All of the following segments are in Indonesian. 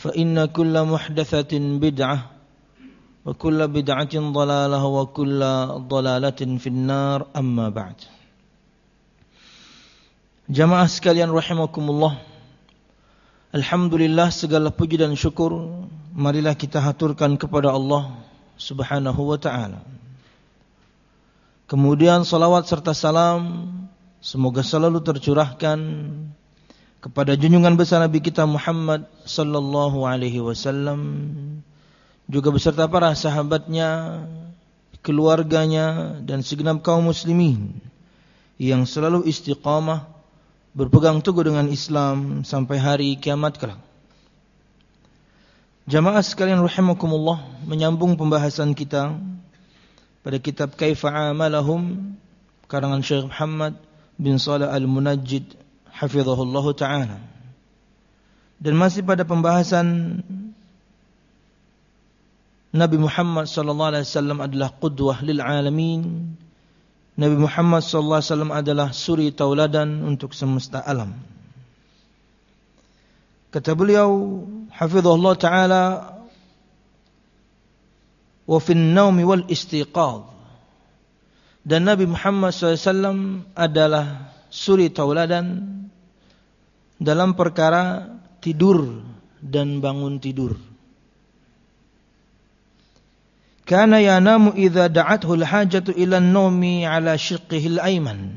فإن كل محدثة بدعة وكل بدعة ضلالة وكل ضلالة في النار أما بعد. Jamaah sekalian rahimakumullah, alhamdulillah, segala puji dan syukur marilah kita haturkan kepada Allah Subhanahu wa ta'ala. Kemudian salawat serta salam semoga selalu tercurahkan kepada junjungan besar Nabi kita Muhammad sallallahu alaihi wasallam, juga beserta para sahabatnya, keluarganya, dan segenap kaum muslimin yang selalu istiqamah berpegang teguh dengan Islam sampai hari kiamat kelak. Jamaah sekalian rahimakumullah, menyambung pembahasan kita pada kitab Kaifa Amalahum karangan Syekh Muhammad bin Shalih Al-Munajjid hafizahullah ta'ala. Dan masih pada pembahasan Nabi Muhammad sallallahu alaihi wasallam adalah qudwah lil alamin. Nabi Muhammad sallallahu alaihi wasallam adalah suri tauladan untuk semesta alam. Kata beliau hafizahullah ta'ala, wa fin naumi wal istiqadh. Dan Nabi Muhammad sallallahu alaihi wasallam adalah suri tauladan dalam perkara tidur dan bangun tidur. Kana yanamu idza da'athu al-hajatu ila an-nawmi ala shiqqihi al-ayman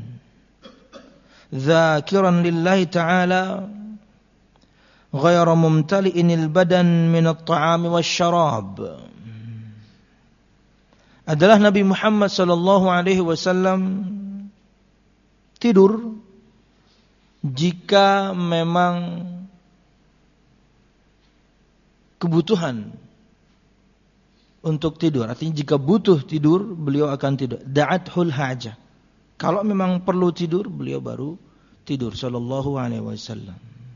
dzakiran lillahi ta'ala ghayra mumtali'in al-badan min at-ta'ami wasyarab. Adalah Nabi Muhammad sallallahu alaihi wasallam tidur jika memang kebutuhan untuk tidur. Artinya jika butuh tidur, beliau akan tidur. Da'athul hajah. Kalau memang perlu tidur, beliau baru tidur sallallahu alaihi wasallam.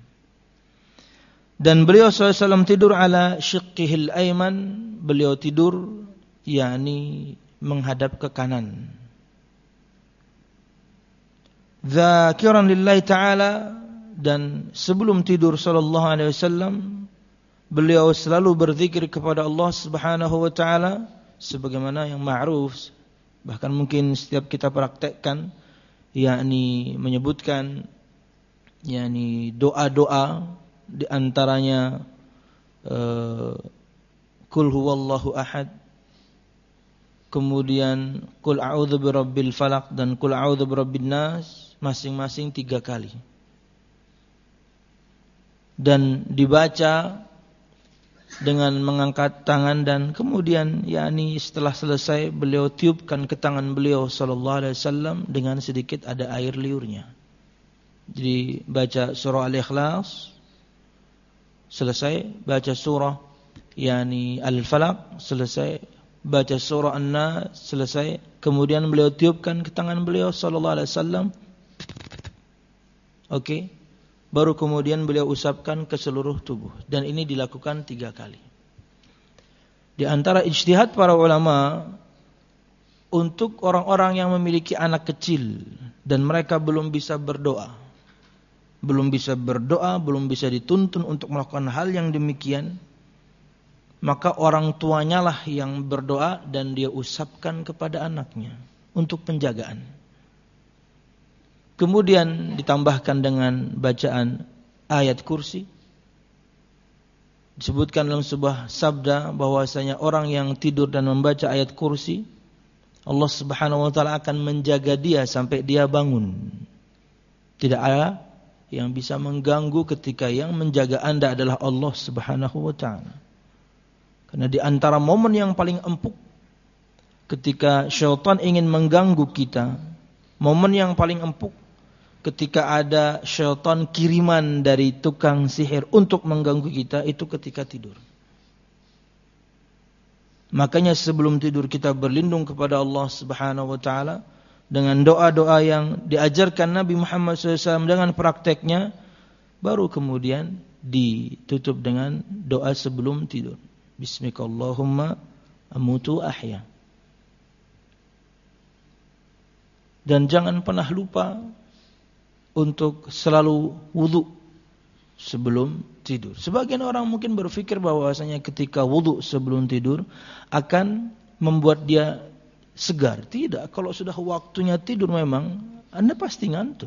Dan beliau sallallahu alaihi wasallam tidur ala syiqqihil ayman, beliau tidur yakni menghadap ke kanan. Dzakiran lillahi ta'ala, dan sebelum tidur sallallahu alaihi wasallam beliau selalu berzikir kepada Allah Subhanahu wa ta'ala sebagaimana yang ma'ruf, bahkan mungkin setiap kita praktekkan, yakni menyebutkan yakni doa-doa, di antaranya Qul huwallahu ahad, kemudian Qul a'udzu birabbil falaq dan Qul a'udzu birabbin nas, masing-masing 3 kali. Dan dibaca dengan mengangkat tangan, dan kemudian yakni setelah selesai beliau tiupkan ke tangan beliau sallallahu alaihi wasallam dengan sedikit ada air liurnya. Jadi baca surah Al-Ikhlas, selesai baca surah yakni Al-Falaq, selesai baca surah An-Nas, selesai, kemudian beliau tiupkan ke tangan beliau sallallahu alaihi wasallam. Oke. Baru kemudian beliau usapkan ke seluruh tubuh. Dan ini dilakukan 3 kali. Di antara ijtihad para ulama, untuk orang-orang yang memiliki anak kecil dan mereka belum bisa berdoa, belum bisa dituntun untuk melakukan hal yang demikian, maka orang tuanya lah yang berdoa dan dia usapkan kepada anaknya untuk penjagaan. Kemudian ditambahkan dengan bacaan ayat kursi. Disebutkan dalam sebuah sabda bahwasanya orang yang tidur dan membaca ayat kursi, Allah Subhanahu wa ta'ala akan menjaga dia sampai dia bangun. Tidak ada yang bisa mengganggu ketika yang menjaga Anda adalah Allah Subhanahu wa ta'ala. Karena di antara momen yang paling empuk ketika syaitan ingin mengganggu kita, momen yang paling empuk ketika ada syaitan kiriman dari tukang sihir untuk mengganggu kita, itu ketika tidur. Makanya sebelum tidur kita berlindung kepada Allah Subhanahu wa ta'ala dengan doa-doa yang diajarkan Nabi Muhammad SAW dengan prakteknya, baru kemudian ditutup dengan doa sebelum tidur. Bismikallahumma amutu ahya. Dan jangan pernah lupa untuk selalu wudu sebelum tidur. Sebagian orang mungkin berpikir bahwasanya ketika wudu sebelum tidur akan membuat dia segar. Tidak, kalau sudah waktunya tidur memang Anda pasti ngantuk.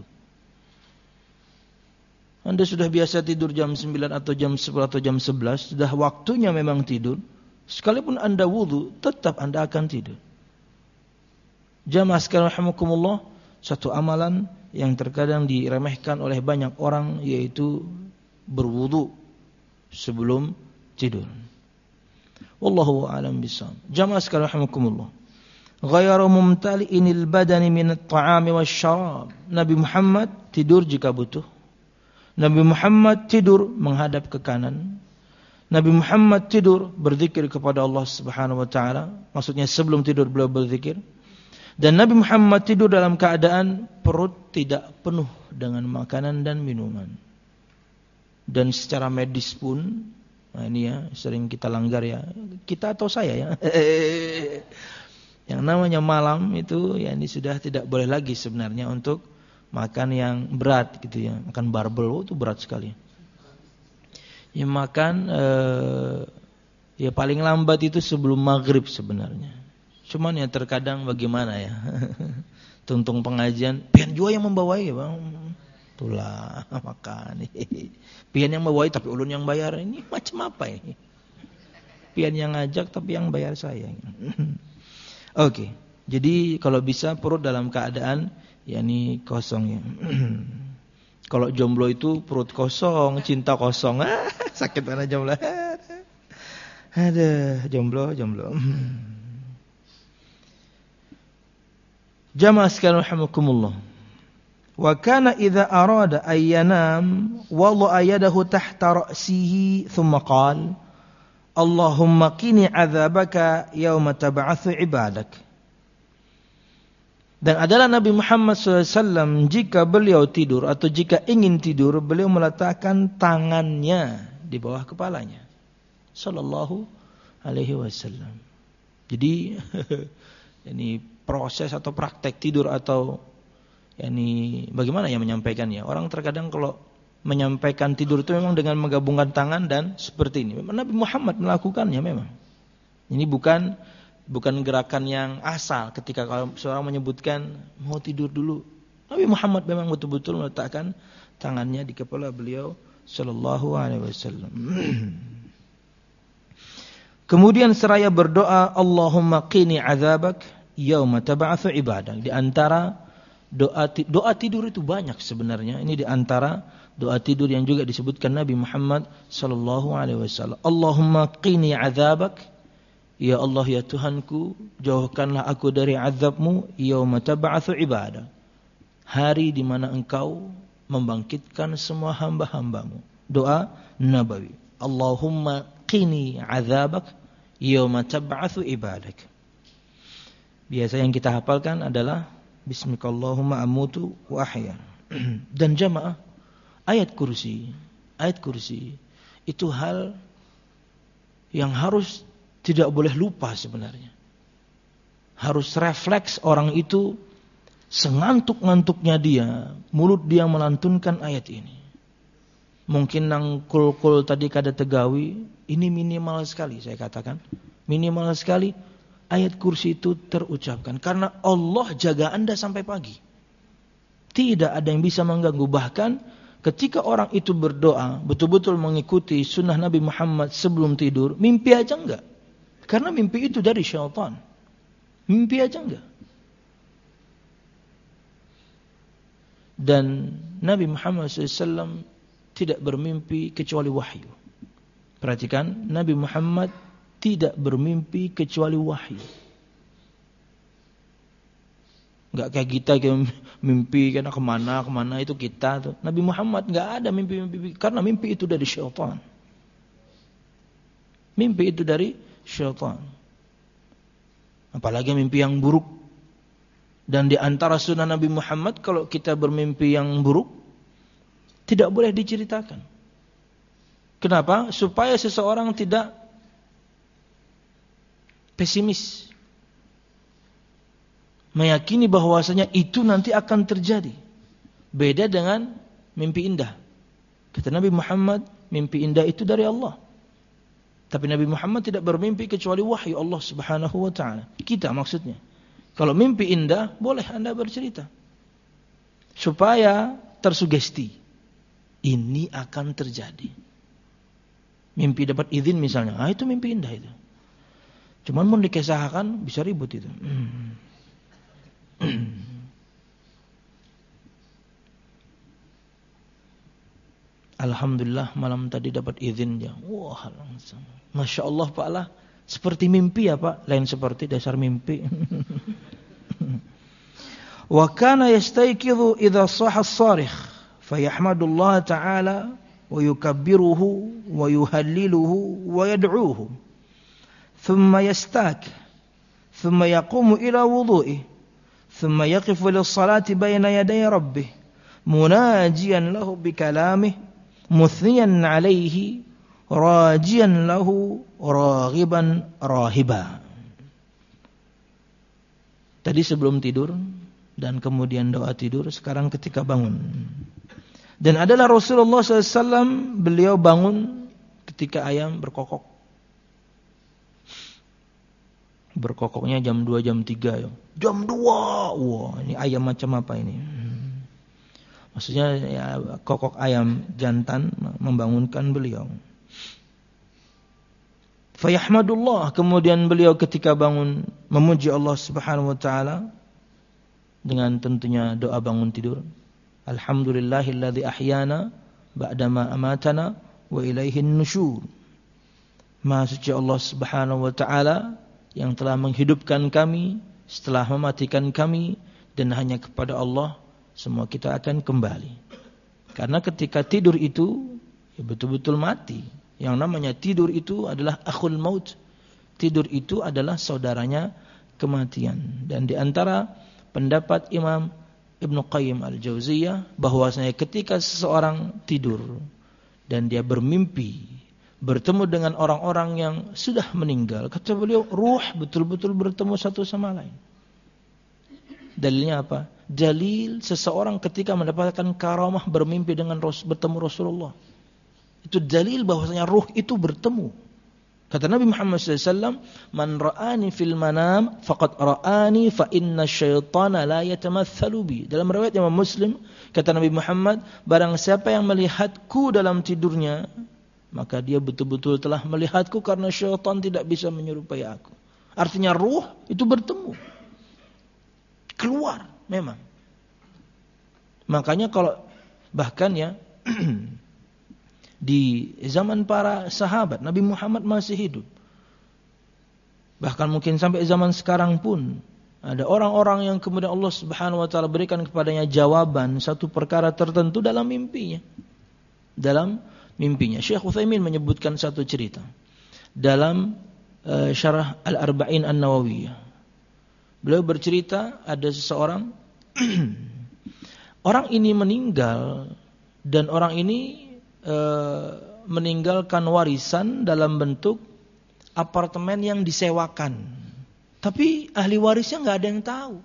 Anda sudah biasa tidur jam 9 atau jam 10 atau jam 11, sudah waktunya memang tidur. Sekalipun Anda wudu, tetap Anda akan tidur. Jamaah sekalian rahimakumullah, satu amalan yang terkadang diremehkan oleh banyak orang yaitu berwudu sebelum tidur. Wallahu a'lam bishawab. Jamaah sekalian rahimakumullah. Ghayru mumtali'inil badani minat ta'ami wasyarab. Nabi Muhammad tidur jika butuh. Nabi Muhammad tidur menghadap ke kanan. Nabi Muhammad tidur berzikir kepada Allah Subhanahu wa taala. Maksudnya sebelum tidur beliau berzikir. Dan Nabi Muhammad tidur dalam keadaan perut tidak penuh dengan makanan dan minuman. Dan secara medis pun, nah ini ya sering kita langgar ya. Kita atau saya ya. Yang namanya malam itu ya ini sudah tidak boleh lagi sebenarnya untuk makan yang berat gitu ya. Makan barbel itu berat sekali. Ya makan ya paling lambat itu sebelum maghrib sebenarnya. Cuman ya terkadang bagaimana ya. Tuntung pengajian, pian juga yang membawai ya bang. Itulah makan. Pian yang membawai tapi ulun yang bayar. Ini macam apa ini? Pian yang ngajak tapi yang bayar saya. Oke. Jadi kalau bisa perut dalam keadaan yakni kosong ya. Kalau jomblo itu perut kosong, cinta kosong. Sakit mana jomblo. Ada jomblo. Jamaah sekalian rahimakumullah. Wa kana idza arada ay yanam wada'a yadahu tahta ra'sihi thumma qala Allahumma qini 'adzabaka yauma tab'atsu 'ibadak. Dan adalah Nabi Muhammad SAW jika beliau tidur atau jika ingin tidur beliau meletakkan tangannya di bawah kepalanya. Sallallahu alaihi wasallam. Jadi ini proses atau praktek tidur atau ini bagaimana ya menyampaikannya? Orang terkadang kalau menyampaikan tidur itu memang dengan menggabungkan tangan dan seperti ini. Nabi Muhammad melakukannya memang. Ini bukan gerakan yang asal ketika kalau seorang menyebutkan mau tidur dulu. Nabi Muhammad memang betul-betul meletakkan tangannya di kepala beliau sallallahu alaihi wasallam. Kemudian seraya berdoa Allahumma qini 'adzabak yauma tab'atsu 'ibadak. Di antara doa tidur itu banyak sebenarnya. Ini di antara doa tidur yang juga disebutkan Nabi Muhammad sallallahu alaihi wasallam. Allahumma qini 'adzabak. Ya Allah ya Tuhanku, jauhkanlah aku dari azabmu yauma tab'atsu 'ibadak. Hari di mana Engkau membangkitkan semua hamba-hambamu. Doa Nabawi. Allahumma qini 'adzabak yauma tab'atsu 'ibadak. Biasa yang kita hafalkan adalah Bismikallahumma amutu wa ahya. Dan jamaah, ayat kursi itu hal yang harus tidak boleh lupa sebenarnya. Harus refleks orang itu sengantuk-ngantuknya dia, mulut dia melantunkan ayat ini. Mungkin nang kul tadi kada tegawi, ini minimal sekali saya katakan. Minimal sekali ayat kursi itu terucapkan. Karena Allah jaga Anda sampai pagi. Tidak ada yang bisa mengganggu. Bahkan ketika orang itu berdoa, betul-betul mengikuti sunnah Nabi Muhammad sebelum tidur, mimpi aja enggak. Karena mimpi itu dari syaitan. Mimpi aja enggak. Dan Nabi Muhammad SAW tidak bermimpi kecuali wahyu. Perhatikan, Nabi Muhammad tidak bermimpi kecuali wahyu. Enggak kayak kita mimpi karena kemana itu kita tuh. Nabi Muhammad enggak ada mimpi karena mimpi itu dari syaitan. Mimpi itu dari syaitan. Apalagi mimpi yang buruk. Dan di antara sunnah Nabi Muhammad kalau kita bermimpi yang buruk tidak boleh diceritakan. Kenapa? Supaya seseorang tidak pesimis. Meyakini bahwasanya itu nanti akan terjadi. Beda dengan mimpi indah. Kata Nabi Muhammad, mimpi indah itu dari Allah. Tapi Nabi Muhammad tidak bermimpi kecuali wahyu Allah Subhanahu wa taala. Kita maksudnya. Kalau mimpi indah, boleh Anda bercerita. Supaya tersugesti. Ini akan terjadi. Mimpi dapat izin misalnya. Itu mimpi indah itu. Cuman mau dikisahkan bisa ribut itu. Alhamdulillah malam tadi dapat izin ya. Wah, langsung. Masya Allah Pak lah. Seperti mimpi ya Pak. Lain seperti dasar mimpi. Wa kana yastayqidhu idza sahha as-sarikh fayahmadullah ta'ala wa yukabbiruhu wa yuhalliluhu wa yad'uuhu. Thumma yastak. Thumma yaqumu ila wudu'ihi. Thumma yaqifu lis-salati bayna yaday rabbih. Munajiyan lahu bikalamih. Muthniyan alaihi rajiyan lahu raghiban rahiba. Tadi sebelum tidur dan kemudian doa tidur, sekarang ketika bangun. Dan adalah Rasulullah SAW, beliau bangun ketika ayam berkokok. Berkokoknya jam 2, jam 3 ya. Jam 2. Wah, ini ayam macam apa ini? Maksudnya ya, kokok ayam jantan membangunkan beliau. Fayahmadullah, kemudian beliau ketika bangun memuji Allah Subhanahu wa taala dengan tentunya doa bangun tidur. Alhamdulillahilladzi ahyana ba'dama amatana wa ilaihin nusyur. Maha suci Allah Subhanahu wa taala yang telah menghidupkan kami setelah mematikan kami, dan hanya kepada Allah semua kita akan kembali. Karena ketika tidur itu ya betul-betul mati. Yang namanya tidur itu adalah akhul maut. Tidur itu adalah saudaranya kematian. Dan di antara pendapat Imam Ibnu Qayyim Al-Jauziyah bahwasanya ketika seseorang tidur dan dia bermimpi bertemu dengan orang-orang yang sudah meninggal, kata beliau, ruh betul-betul bertemu satu sama lain. Dalilnya apa? Dalil seseorang ketika mendapatkan karamah bermimpi dengan bertemu Rasulullah. Itu dalil bahwasanya ruh itu bertemu. Kata Nabi Muhammad SAW, "Man ra'ani fil manam faqad ra'ani fa inna syaitana la yatamatsalu bi." Dalam riwayat Imam Muslim, kata Nabi Muhammad, barang siapa yang melihatku dalam tidurnya, maka dia betul-betul telah melihatku, karena syaitan tidak bisa menyerupai aku. Artinya ruh itu bertemu. Keluar memang. Makanya kalau bahkan ya di zaman para sahabat Nabi Muhammad masih hidup, bahkan mungkin sampai zaman sekarang pun ada orang-orang yang kemudian Allah Subhanahu wa taala berikan kepadanya jawaban satu perkara tertentu dalam mimpinya. Dalam mimpinya. Syekh Utsaimin menyebutkan satu cerita dalam syarah Al-Arba'in An-Nawawiyah. Beliau bercerita ada seseorang orang ini meninggal, dan orang ini meninggalkan warisan dalam bentuk apartemen yang disewakan. Tapi ahli warisnya nggak ada yang tahu.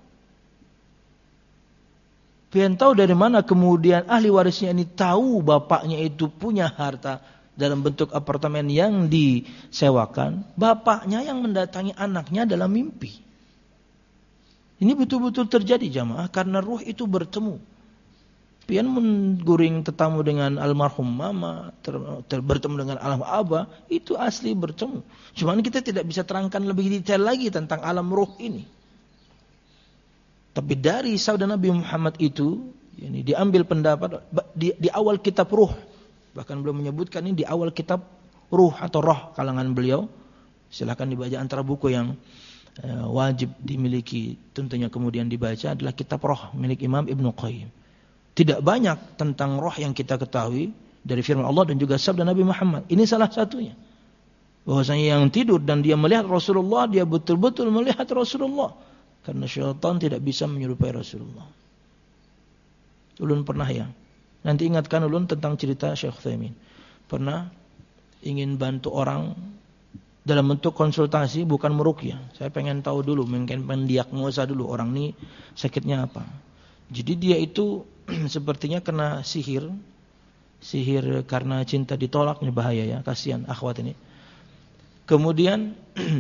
Pengen tahu dari mana kemudian ahli warisnya ini tahu bapaknya itu punya harta dalam bentuk apartemen yang disewakan. Bapaknya yang mendatangi anaknya dalam mimpi. Ini betul-betul terjadi jamaah, karena ruh itu bertemu. Pian mengguring tetamu dengan almarhum mama, bertemu dengan almarhum abah, itu asli bertemu. Cuman kita tidak bisa terangkan lebih detail lagi tentang alam ruh ini. Tapi dari sabda Nabi Muhammad itu, ini diambil pendapat di awal kitab ruh. Bahkan beliau menyebutkan ini di awal kitab ruh atau roh kalangan beliau. Silakan dibaca, antara buku yang wajib dimiliki tentunya kemudian dibaca adalah kitab roh milik Imam Ibnu Qayyim. Tidak banyak tentang roh yang kita ketahui dari firman Allah dan juga sabda Nabi Muhammad. Ini salah satunya. Bahwasanya yang tidur dan dia melihat Rasulullah, dia betul-betul melihat Rasulullah. Karena syaitan tidak bisa menyerupai Rasulullah. Ulun pernah ya. Nanti ingatkan ulun tentang cerita Syekh Utsaimin. Pernah ingin bantu orang dalam bentuk konsultasi, bukan meruqyah. Saya pengen tahu dulu, pengen mendiagnosa dulu orang ini sakitnya apa. Jadi dia itu sepertinya kena sihir Sihir karena cinta ditolak ini bahaya ya, kasihan akhwat ini. Kemudian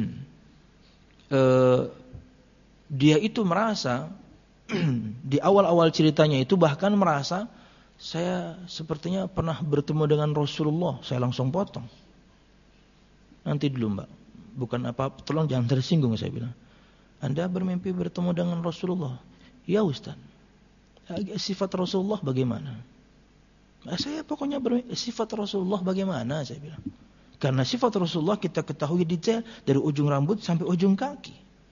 dia itu merasa di awal-awal ceritanya itu bahkan merasa saya sepertinya pernah bertemu dengan Rasulullah. Saya langsung potong. Nanti dulu Mbak, bukan apa, tolong jangan tersinggung, saya bilang. Anda bermimpi bertemu dengan Rasulullah. Ya Ustaz, sifat Rasulullah bagaimana? Saya pokoknya sifat Rasulullah bagaimana, saya bilang. Karena sifat Rasulullah kita ketahui detail dari ujung rambut sampai ujung kaki.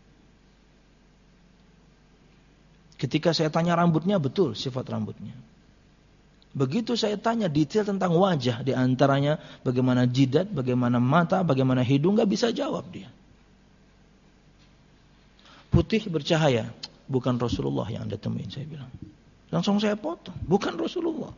Ketika saya tanya rambutnya, betul sifat rambutnya. Begitu saya tanya detail tentang wajah, di antaranya bagaimana jidat, bagaimana mata, bagaimana hidung, gak bisa jawab dia. Putih bercahaya, bukan Rasulullah yang Anda temuin, saya bilang. Langsung saya potong, bukan Rasulullah.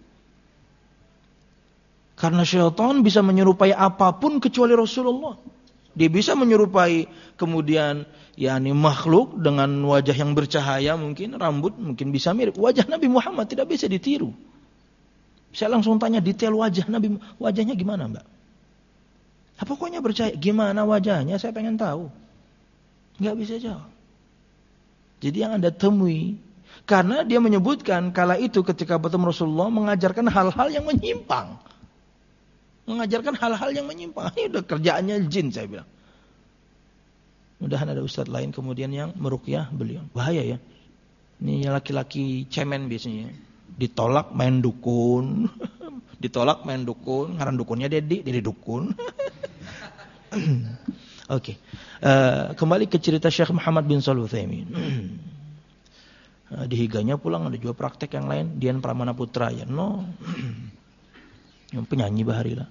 Karena syaitan bisa menyerupai apapun kecuali Rasulullah. Dia bisa menyerupai kemudian makhluk dengan wajah yang bercahaya, mungkin rambut mungkin bisa mirip. Wajah Nabi Muhammad tidak bisa ditiru. Saya langsung tanya detail wajah Nabi, wajahnya gimana Mbak? Pokoknya bercahaya, gimana wajahnya saya pengen tahu. Nggak bisa jawab. Jadi yang Anda temui, karena dia menyebutkan kala itu ketika bertemu Rasulullah mengajarkan hal-hal yang menyimpang. Mengajarkan hal-hal yang menyimpang. Ini udah kerjaannya jin, saya bilang. Mudahan ada ustadz lain kemudian yang meruqyah beliau. Bahaya ya. Ini laki-laki cemen biasanya. Ditolak main dukun. Ditolak main dukun. Ngaran dukunnya Dedi dukun. Oke. Kembali ke cerita Syekh Muhammad bin Shalih Al-Utsaimin. Di higanya pulang ada juga praktek yang lain. Dian Pramana Putra ya. Yang penyanyi baharilah.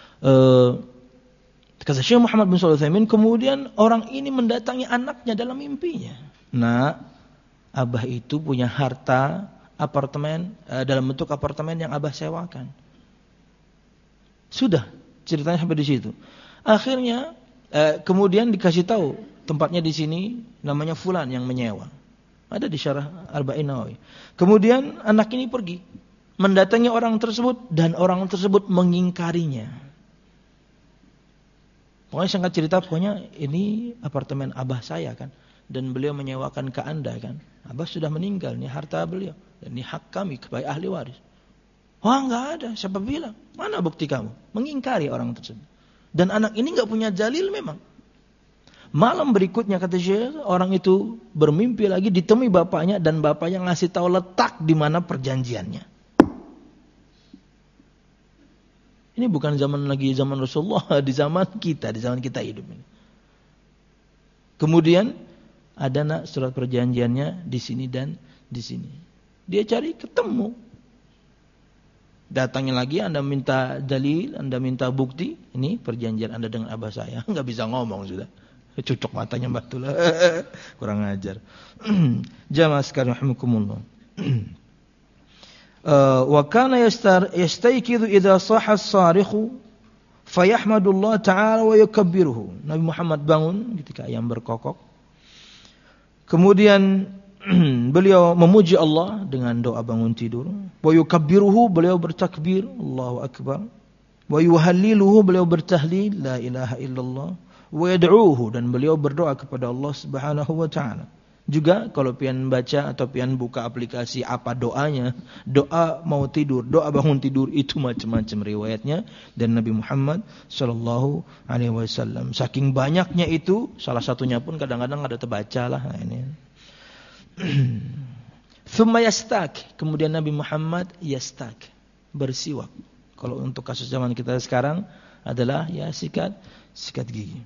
Kata Syekh Muhammad bin Shalih Al-Utsaimin, kemudian orang ini mendatangi anaknya dalam mimpinya. Nah, abah itu punya harta apartemen dalam bentuk apartemen yang abah sewakan. Sudah ceritanya sampai di situ. Akhirnya kemudian dikasih tahu tempatnya di sini namanya fulan yang menyewa. Ada di Syarah Arba'in Nawawi. Kemudian anak ini pergi mendatangi orang tersebut dan orang tersebut mengingkarinya. Pokoknya singkat cerita, pokoknya ini apartemen abah saya kan, dan beliau menyewakan ke Anda kan. Abah sudah meninggal, ini harta beliau dan ini hak kami sebagai ahli waris. Wah, enggak ada, siapa bilang? Mana bukti kamu? Mengingkari orang tersebut. Dan anak ini enggak punya dalil memang. Malam berikutnya kata Syekh, orang itu bermimpi lagi ditemui bapaknya dan bapaknya ngasih tahu letak di mana perjanjiannya. Ini bukan zaman Rasulullah, di zaman kita hidup ini. Kemudian ada surat perjanjiannya di sini dan di sini. Dia cari ketemu. Datangnya lagi, Anda minta dalil, Anda minta bukti, ini perjanjian Anda dengan abah saya. Enggak bisa ngomong sudah. Cucuk matanya betul. Kurang ajar. Jamaah sekalian rahimakumullah. Wa kana yastayqidu idza sahha as-sarikhu fayahmadullah ta'ala wa yukabbiruhu. Nabi Muhammad bangun ketika ayam berkokok. Kemudian beliau memuji Allah dengan doa bangun tidur. Wa yukabbiruhu, beliau bertakbir, Allahu akbar. Wa yuhalliluhu, beliau bertahlil, la ilaha illallah. Wa yad'uuhu, dan beliau berdoa kepada Allah Subhanahu wa taala. Juga kalau pian baca atau pian buka aplikasi apa doanya, doa mau tidur, doa bangun tidur, itu macam-macam riwayatnya dan Nabi Muhammad sallallahu alaihi wasallam. Saking banyaknya itu, salah satunya pun kadang-kadang ada terbaca lah. Nah, ini. Thumma yastak, kemudian Nabi Muhammad yastak, bersiwak. Kalau untuk kasus zaman kita sekarang adalah ya sikat gigi.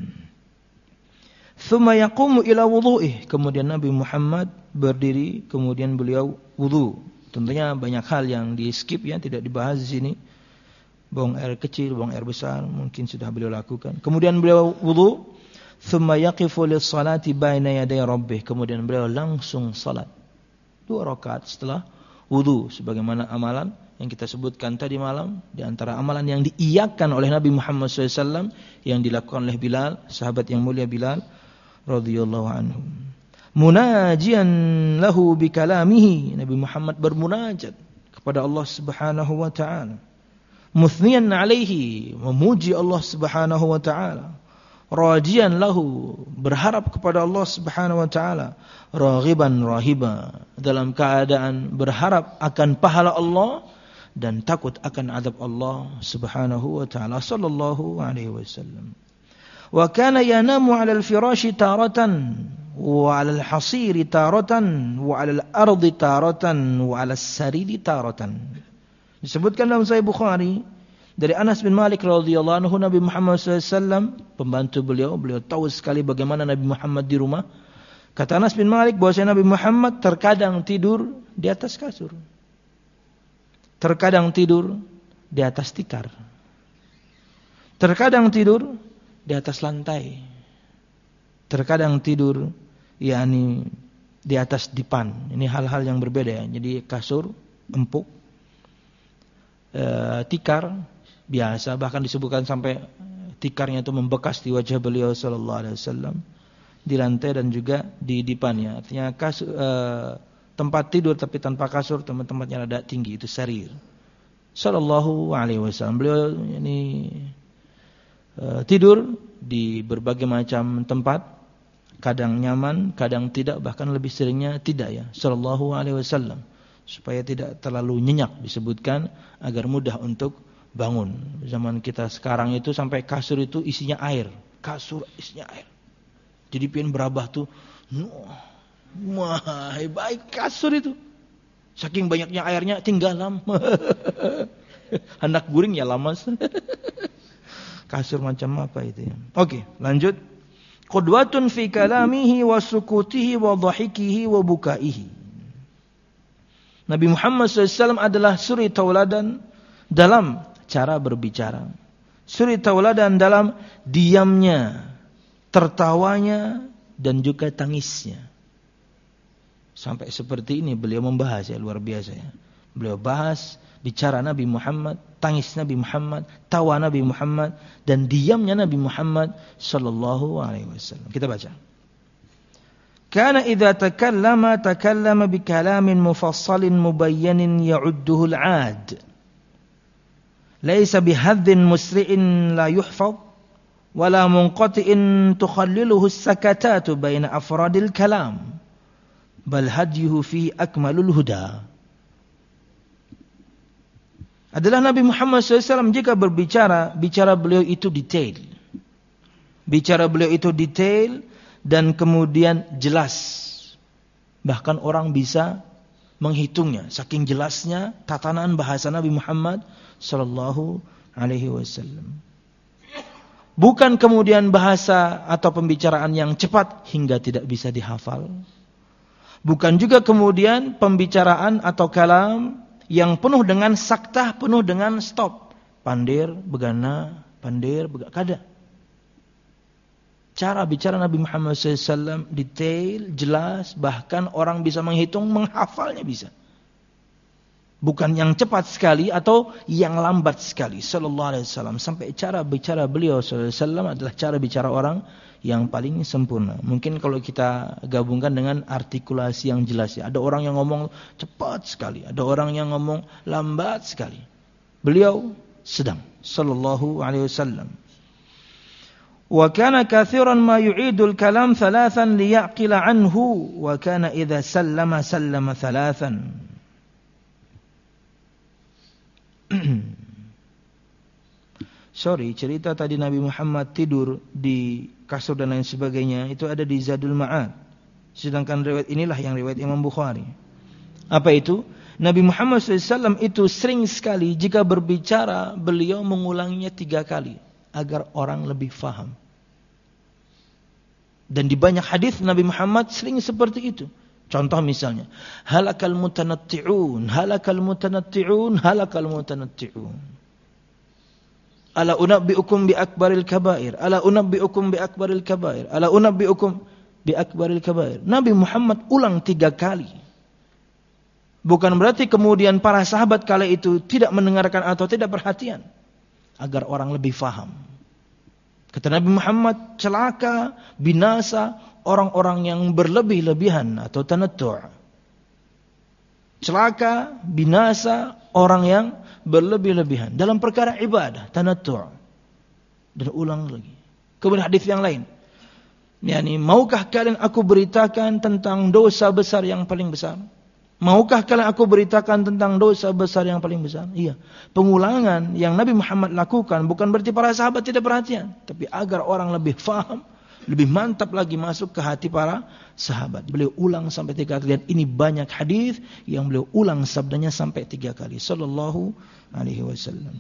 Thumma yaqumu ila wudhu'ih, kemudian Nabi Muhammad berdiri, kemudian beliau wudu. Tentunya banyak hal yang di skip ya, tidak dibahas di sini. Buang air kecil, buang air besar, mungkin sudah beliau lakukan. Kemudian beliau wudu. Thumma yaqifu lis-salati baina yaday rabbih, kemudian beliau langsung salat 2 rakaat setelah wudu, sebagaimana amalan yang kita sebutkan tadi malam, di antara amalan yang diiyakan oleh Nabi Muhammad SAW yang dilakukan oleh Bilal, sahabat yang mulia Bilal radhiyallahu anhu. Munajian lahu bikalamihi, Nabi Muhammad bermunajat kepada Allah Subhanahu wa taala. muthniyan alaihi, memuji Allah Subhanahu wa taala, rajian lahu, berharap kepada Allah Subhanahu wa taala, raghiban rahiba, dalam keadaan berharap akan pahala Allah dan takut akan azab Allah Subhanahu wa taala. Sallallahu alaihi wasallam. Wa kana yanamu 'ala al-firashi taratan wa 'ala al-hasiri taratan wa 'ala al-ardi taratan wa 'ala as-sariri taratan. Disebutkan dalam Sahih Bukhari dari Anas bin Malik radhiyallahu anhu, Nabi Muhammad SAW, pembantu beliau tahu sekali bagaimana Nabi Muhammad di rumah. Kata Anas bin Malik bahwasanya Nabi Muhammad terkadang tidur di atas kasur, terkadang tidur di atas tikar, terkadang tidur di atas lantai, terkadang tidur yakni di atas dipan. Ini hal-hal yang berbeda ya. Jadi kasur empuk, tikar biasa, bahkan disebutkan sampai tikarnya itu membekas di wajah beliau sallallahu alaihi wasallam, di lantai dan juga di dipannya. Artinya tempat tidur tapi tanpa kasur, tempatnya rada tinggi, itu sarir. Sallallahu alaihi wasallam. Beliau ini tidur di berbagai macam tempat, kadang nyaman, kadang tidak, bahkan lebih seringnya tidak ya. Sallallahu alaihi wasallam. Supaya tidak terlalu nyenyak, disebutkan agar mudah untuk bangun. Zaman kita sekarang itu sampai kasur itu isinya air, kasur isinya air. Jadi pengen berabah tuh, wah baik kasur itu. Saking banyaknya airnya tinggalam. Anak guring ya lamas. Kasur macam apa itu ya. Oke, lanjut. Qudwatun fi kalamihi wa sukutihi wa dhahikihi wa bukaihi. Nabi Muhammad SAW adalah suri tauladan dalam cara berbicara, suri tauladan dalam diamnya, tertawanya, dan juga tangisnya. Sampai seperti ini beliau membahas ya, luar biasa ya. Beliau bahas bicara Nabi Muhammad, tangis Nabi Muhammad, tawa Nabi Muhammad, dan diamnya Nabi Muhammad sallallahu alaihi wasallam. Kita baca. Kana idza takallama bi kalamin mufassalin mubayyanin ya'udduhu al-'ad. Laysa bihadhin musri'in la yuhfaz wala munqati'in tukhalliluhu as-sakatatu baina afradil kalam. Bal hadyuhu fi akmalul huda. Adalah Nabi Muhammad SAW jika berbicara, bicara beliau itu detail. Bicara beliau itu detail dan kemudian jelas. Bahkan orang bisa menghitungnya, saking jelasnya tatanan bahasa Nabi Muhammad sallallahu alaihi wasallam. Bukan kemudian bahasa atau pembicaraan yang cepat hingga tidak bisa dihafal. Bukan juga kemudian pembicaraan atau kalam yang penuh dengan saktah, penuh dengan stop. Pandir, begana, kada. Cara bicara Nabi Muhammad SAW detail, jelas, bahkan orang bisa menghitung, menghafalnya bisa. Bukan yang cepat sekali atau yang lambat sekali. Sallallahu alaihi wasallam. Sampai cara bicara beliau sallallahu alaihi wasallam adalah cara bicara orang yang paling sempurna. Mungkin kalau kita gabungkan dengan artikulasi yang jelas ya. Ada orang yang ngomong cepat sekali, ada orang yang ngomong lambat sekali. Beliau sedang. Sallallahu alaihi wasallam. Wa kana kathiran ma yu'idul kalam thalathan liyaqila anhu wa kana idza sallama thalathan. Sorry, cerita tadi Nabi Muhammad tidur di kasur dan lain sebagainya itu ada di Zadul Ma'ad. Sedangkan riwayat inilah yang riwayat Imam Bukhari. Apa itu? Nabi Muhammad SAW itu sering sekali jika berbicara beliau mengulanginya 3 kali agar orang lebih faham. Dan di banyak hadis Nabi Muhammad sering seperti itu. Contoh misalnya, halakal mutanatti'un, halakal mutanatti'un, halakal mutanatti'un. Ala unabbi'ukum bi akbaril kabair, ala unabbi'ukum bi akbaril kabair, ala unabbi'ukum bi akbaril kabair. Nabi Muhammad ulang 3 kali. Bukan berarti kemudian para sahabat kala itu tidak mendengarkan atau tidak perhatian. Agar orang lebih faham. Kata Nabi Muhammad, celaka, binasa orang-orang yang berlebih-lebihan atau tanattu'. Celaka, binasa orang yang berlebih-lebihan dalam perkara ibadah, tanattu'. Dan ulang lagi. Kemudian hadis yang lain. Yani, maukah kalian aku beritakan tentang dosa besar yang paling besar? Maukah kalian aku beritakan tentang dosa besar yang paling besar? Iya. Pengulangan yang Nabi Muhammad lakukan bukan berarti para sahabat tidak perhatian, tapi agar orang lebih faham, lebih mantap lagi masuk ke hati para sahabat. Beliau ulang sampai 3 kali. Dan ini banyak hadis yang beliau ulang sabdanya sampai 3 kali. Sallallahu alaihi wasallam.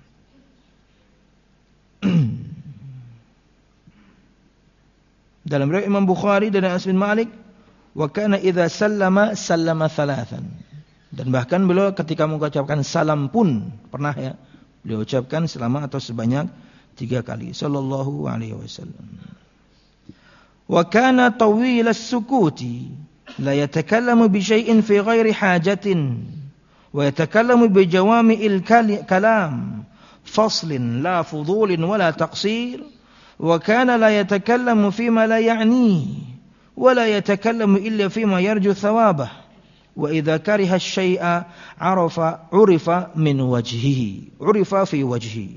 Dalam riwayat Imam Bukhari dan Anas bin Malik, wa kana idza sallama thalathan. Dan bahkan beliau ketika mengucapkan salam pun pernah ya beliau ucapkan selama atau sebanyak 3 kali. Sallallahu alaihi wasallam. Wa kana tawil as-sukuti la yatakallamu bi syai'in fi ghairi hajatin wa yatakallamu bi jawami'il kalam faslin la fudulin wala taqsir wa kana la yatakallamu fima la ya'ni ولا يتكلم إلا فيما يرجو ثوابه وإذا كره الشيء عرف من وجهه عرف في وجهه.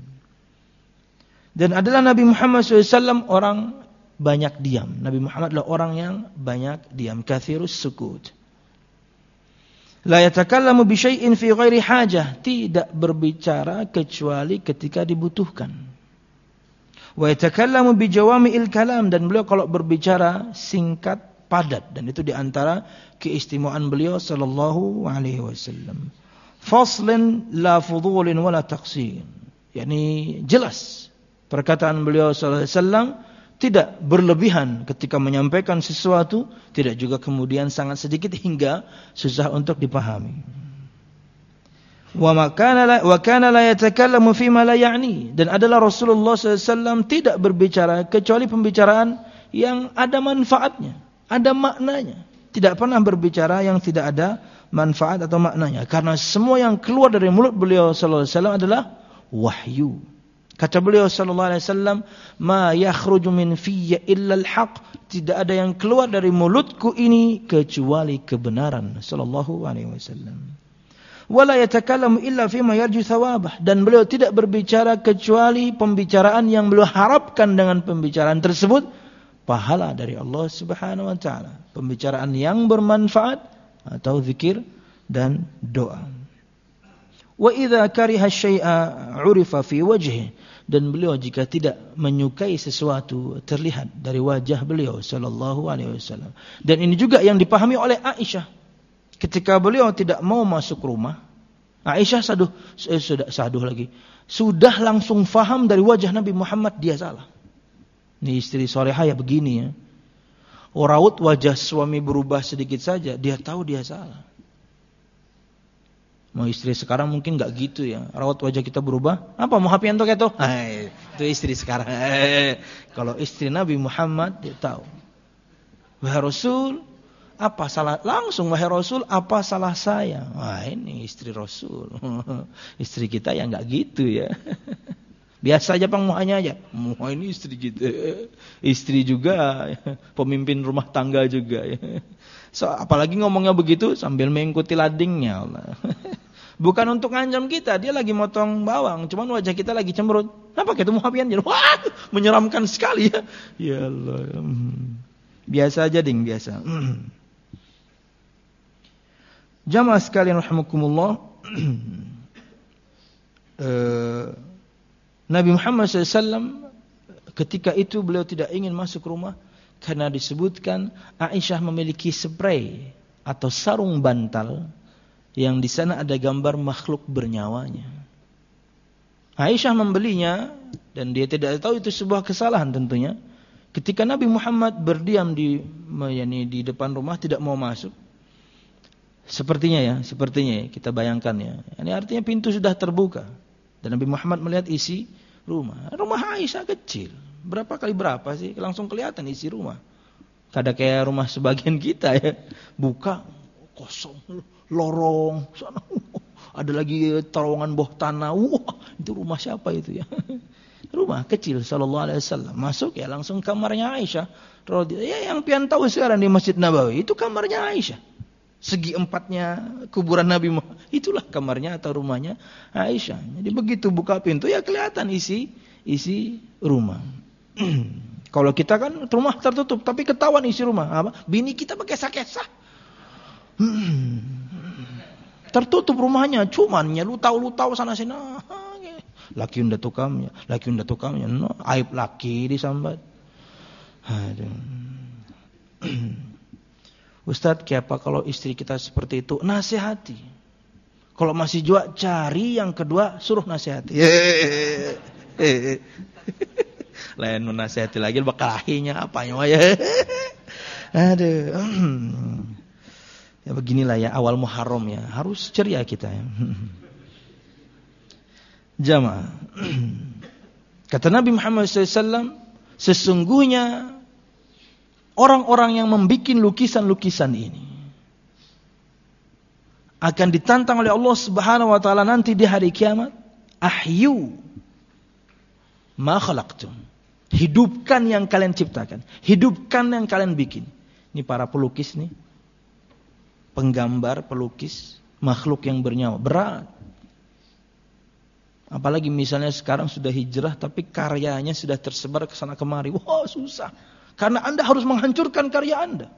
Dan adalah Nabi Muhammad SAW orang banyak diam. Nabi Muhammad adalah orang yang banyak diam, kathirus sukut. La yatakallamu bi syai'in fi ghairi hajah, tidak berbicara kecuali ketika dibutuhkan. Wa yatakallamu bi jawami'il kalam, dan beliau kalau berbicara singkat padat, dan itu di antara keistimewaan beliau sallallahu alaihi wasallam. Faslin la fudulin wala taqsir, yakni jelas perkataan beliau sallallahu alaihi wasallam, tidak berlebihan ketika menyampaikan sesuatu, tidak juga kemudian sangat sedikit hingga susah untuk dipahami. Wa kana la yatakallamu fima la ya'ni, dan adalah Rasulullah SAW tidak berbicara kecuali pembicaraan yang ada manfaatnya, ada maknanya. Tidak pernah berbicara yang tidak ada manfaat atau maknanya, karena semua yang keluar dari mulut beliau sallallahu alaihi wasallam adalah wahyu. Kata beliau sallallahu alaihi wasallam, ma yakhruju min fiyya illa al-haq, tidak ada yang keluar dari mulutku ini kecuali kebenaran. Sallallahu alaihi wasallam. Wala yatakallamu illa fima yarju thawabah, dan beliau tidak berbicara kecuali pembicaraan yang beliau harapkan dengan pembicaraan tersebut pahala dari Allah Subhanahu wa taala, pembicaraan yang bermanfaat atau zikir dan doa. Wa idza kariha syai'a 'urifa fi wajhihi, dan beliau jika tidak menyukai sesuatu terlihat dari wajah beliau sallallahu alaihi wasallam. Dan ini juga yang dipahami oleh Aisyah. Ketika beliau tidak mau masuk rumah, Aisyah sudah langsung faham dari wajah Nabi Muhammad dia salah. Ini istri solehah ya begini ya. Raut wajah suami berubah sedikit saja, dia tahu dia salah. Mau istri sekarang mungkin nggak gitu ya. Raut wajah kita berubah, apa mau hapian tuh keto? Itu istri sekarang. Kalau istri Nabi Muhammad dia tahu. Wahai Rasul, apa salah? Langsung, wahai Rasul, apa salah saya? Wah, ini istri Rasul. Istri kita ya enggak gitu ya. Biasa aja pengmuanya aja. Wah, ini istri kita. Istri juga, pemimpin rumah tangga juga ya. So, apalagi ngomongnya begitu sambil mengikuti ladingnya. Bukan untuk ngancam kita, dia lagi motong bawang, cuman wajah kita lagi cemberut. Kenapa kita mau hapian? Wah, menyeramkan sekali ya. Ya Allah. Biasa aja ding, biasa. Jamaah sekalian rahimakumullah, Nabi Muhammad SAW ketika itu beliau tidak ingin masuk rumah karena disebutkan Aisyah memiliki spray atau sarung bantal yang di sana ada gambar makhluk bernyawa-nya. Aisyah membelinya dan dia tidak tahu itu sebuah kesalahan tentunya. Ketika Nabi Muhammad berdiam di depan rumah tidak mau masuk, sepertinya ya kita bayangkan ya. Ini artinya pintu sudah terbuka dan Nabi Muhammad melihat isi rumah. Rumah Aisyah kecil. Berapa kali berapa sih? Langsung kelihatan isi rumah. Kada kayak rumah sebagian kita ya. Buka kosong, lorong, sana ada lagi terowongan bawah tanah. Wah, itu rumah siapa itu ya? Rumah kecil sallallahu alaihi wasallam. Masuk ya langsung kamarnya Aisyah. Ya yang pian tahu sekarang di Masjid Nabawi itu kamarnya Aisyah. Segi empatnya kuburan Nabi Muhammad. Itulah kamarnya atau rumahnya Aisyah. Jadi begitu buka pintu ya kelihatan isi rumah. Kalau kita kan rumah tertutup tapi ketahuan isi rumah. Apa? Bini kita berkesah-kesah. Tertutup rumahnya, cuman lutau sana sini. Laki unda tukamnya. No, aib laki disambat. Aduh. Ustadz, kenapa kalau istri kita seperti itu? Nasihati. Kalau masih jua, cari yang kedua, suruh nasihati. Lain menasihati lagi, bakalahinya apanya ya. Aduh. Ya beginilah ya awal Muharram ya. Harus ceria kita ya. Jamaah. Kata Nabi Muhammad SAW, sesungguhnya orang-orang yang membuat lukisan-lukisan ini akan ditantang oleh Allah Subhanahu wa taala nanti di hari kiamat. Ahyu ma khalaqtum. Hidupkan yang kalian ciptakan, hidupkan yang kalian bikin. Ini para pelukis nih. Penggambar, pelukis makhluk yang bernyawa, berat. Apalagi misalnya sekarang sudah hijrah tapi karyanya sudah tersebar ke sana kemari. Wah, susah. Karena Anda harus menghancurkan karya Anda.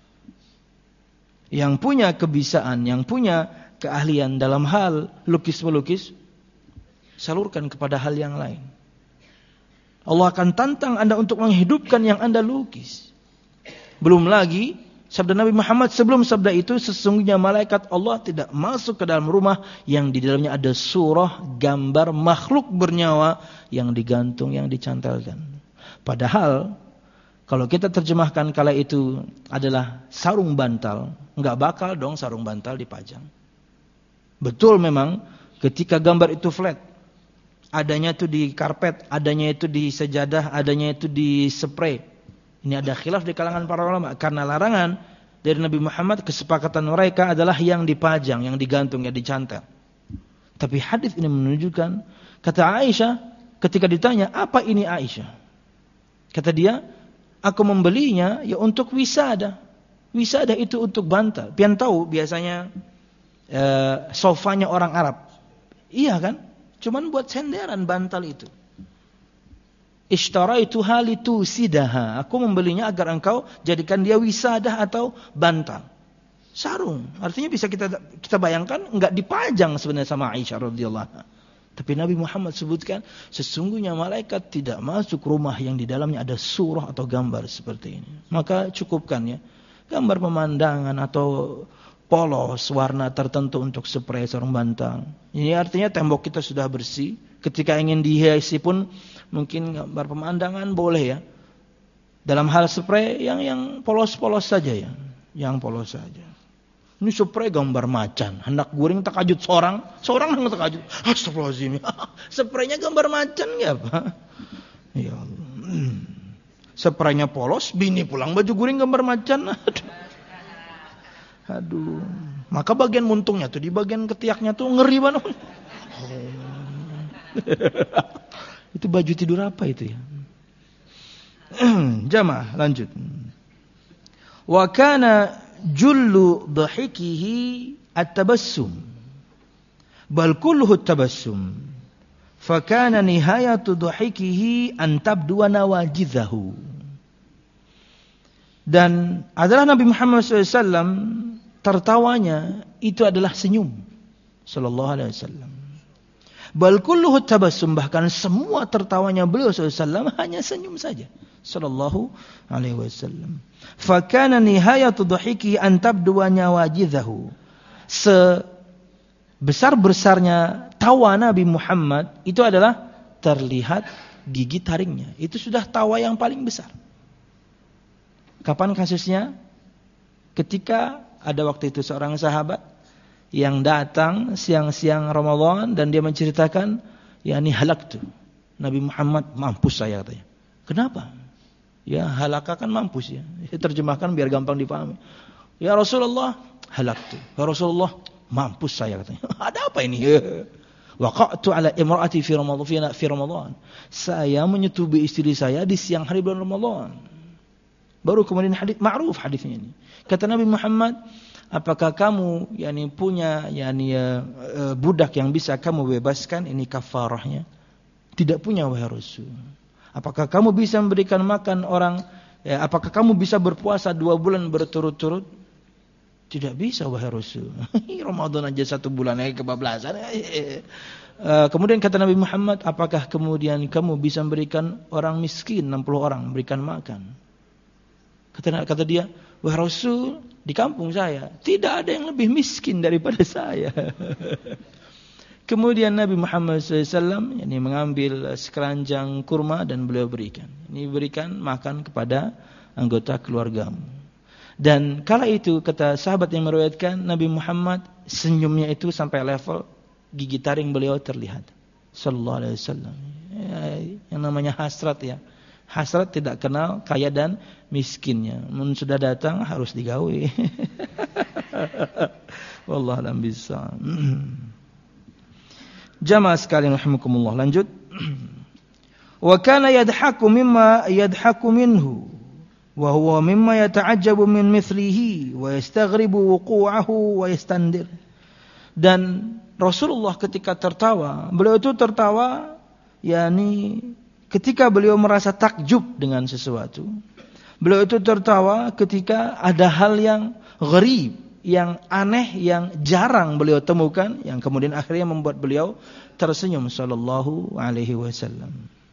Yang punya kebisaan, yang punya keahlian dalam hal lukis-melukis, salurkan kepada hal yang lain. Allah akan tantang Anda untuk menghidupkan yang Anda lukis. Belum lagi, sabda Nabi Muhammad sebelum sabda itu, sesungguhnya malaikat Allah tidak masuk ke dalam rumah yang di dalamnya ada surah, gambar, makhluk bernyawa yang digantung, yang dicantelkan. Padahal, kalau kita terjemahkan kala itu adalah sarung bantal, enggak bakal dong sarung bantal dipajang. Betul memang ketika gambar itu flat, adanya itu di karpet, adanya itu di sejadah, adanya itu di spray. Ini ada khilaf di kalangan para ulama karena larangan dari Nabi Muhammad, kesepakatan mereka adalah yang dipajang, yang digantung, yang dicantel. Tapi hadis ini menunjukkan, kata Aisyah ketika ditanya, "Apa ini Aisyah?" Kata dia, "Aku membelinya ya untuk wisada. Wisada itu untuk bantal. Pian tahu biasanya sofanya orang Arab. Iya kan? Cuman buat senderan bantal itu. Ishtaraituha litusidaha. Aku membelinya agar engkau jadikan dia wisadah atau bantal. Sarung. Artinya bisa kita bayangkan enggak dipajang sebenarnya sama Aisyah radhiyallahu anha. Tapi Nabi Muhammad sebutkan, sesungguhnya malaikat tidak masuk rumah yang di dalamnya ada surah atau gambar seperti ini. Maka cukupkan ya, gambar pemandangan atau polos warna tertentu untuk spray sarung bantal. Ini artinya tembok kita sudah bersih. Ketika ingin dihiasi pun mungkin gambar pemandangan boleh ya. Dalam hal spray yang polos-polos saja ya, yang polos saja. Ini spray gambar macan, hendak guring takajud seorang hendak takajud. Astagfirullahaladzim. Spraynya gambar macan ya Pak. Ya Allah. Spraynya polos, bini pulang baju guring gambar macan. Aduh. Maka bagian muntungnya tuh di bagian ketiaknya tuh ngeri banget. Itu baju tidur apa itu ya? Jamaah lanjut. Wa kana jullu dhahikihi at-tabassum bal kulluhu at-tabassum fa kana nihayatu dhahikihi an tabduwa nawajidhahu. Dan adalah Nabi Muhammad SAW tertawanya itu adalah senyum sallallahu alaihi wasallam. Bal kulluhu at-tabassum, bahkan semua tertawanya beliau SAW hanya senyum saja sallallahu alaihi wasallam. Fakana nihayatu dhahiki an tabduwa nawajidhahu. Sebesar-besarnya tawa Nabi Muhammad itu adalah terlihat gigi taringnya. Itu sudah tawa yang paling besar. Kapan kasusnya? Ketika ada waktu itu seorang sahabat yang datang siang-siang Ramadan dan dia menceritakan, yakni halaktu. Nabi Muhammad, mampus saya katanya. Kenapa? Ya halaka kan mampus ya. Terjemahkan biar gampang dipahami. Ya Rasulullah, halaktu. Ya Rasulullah, mampus saya katanya. Ada apa ini? Waqa'tu ala imra'ati fi Ramadan. Saya menyetubuhi istri saya di siang hari bulan Ramadan. Baru kemudian hadis ma'ruf hadisnya ini. Kata Nabi Muhammad, apakah kamu punya budak yang bisa kamu bebaskan? Ini kafarahnya. Tidak punya, wahai Rasul. Apakah kamu bisa memberikan makan orang? Apakah kamu bisa berpuasa 2 bulan berturut-turut? Tidak bisa, wahai Rasul. Ramadan aja 1 bulan lagi kebablasan. Kemudian kata Nabi Muhammad, apakah kemudian kamu bisa memberikan orang miskin 60 orang, memberikan makan? Kata dia, wahai Rasul, di kampung saya tidak ada yang lebih miskin daripada saya. Kemudian Nabi Muhammad SAW mengambil sekeranjang kurma dan beliau berikan. Ini berikan makan kepada anggota keluargamu. Dan kala itu kata sahabat yang meriwayatkan, Nabi Muhammad senyumnya itu sampai level gigi taring beliau terlihat. Sallallahu alaihi wasallam. Yang namanya hasrat ya. Hasrat tidak kenal kaya dan miskinnya. Sudah datang harus digawe. Wallahu a'lam bishawab. Jamaah sekalian rahimakumullah, lanjut. Wa kana yadhaku mimma yadhaku minhu wa huwa mimma yata'ajjabu min mithlihi wa yastaghribu wuqu'ahu wa yastandir. Dan Rasulullah ketika tertawa, beliau itu tertawa ketika beliau merasa takjub dengan sesuatu. Beliau itu tertawa ketika ada hal yang gharib, yang aneh, yang jarang beliau temukan, yang kemudian akhirnya membuat beliau tersenyum sallallahu alaihi wasallam.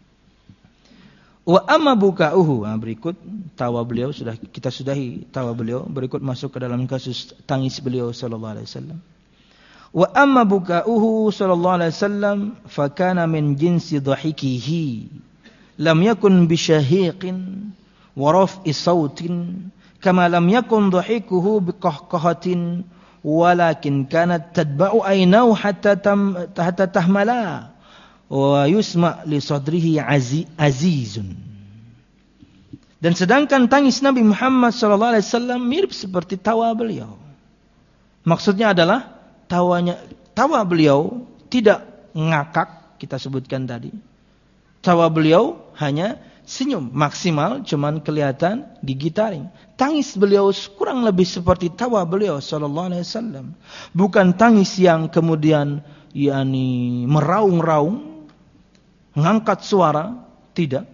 Wa amma buka'uhu, berikut tawa beliau, sudah kita sudahi tawa beliau, berikut masuk ke dalam kasus tangis beliau sallallahu alaihi wasallam. Wa amma buka'uhu sallallahu alaihi wasallam fa kana min jinsi dhahikihi lam yakun bishahiqin wa raf'i sautin kama lam yakun dhahikuhu biqahqahatin walakin kanat tadba'u aynahu hatta tahmala wa yusma' li sadrihi azizun. Dan sedangkan tangis Nabi Muhammad sallallahu alaihi wasallam mirip seperti tawa beliau. Maksudnya adalah tawa beliau tidak ngakak, kita sebutkan tadi. Tawa beliau hanya senyum, maksimal cuman kelihatan gigi taring. Tangis beliau kurang lebih seperti tawa beliau sallallahu alaihi wasallam. Bukan tangis yang kemudian meraung-raung, mengangkat suara, tidak.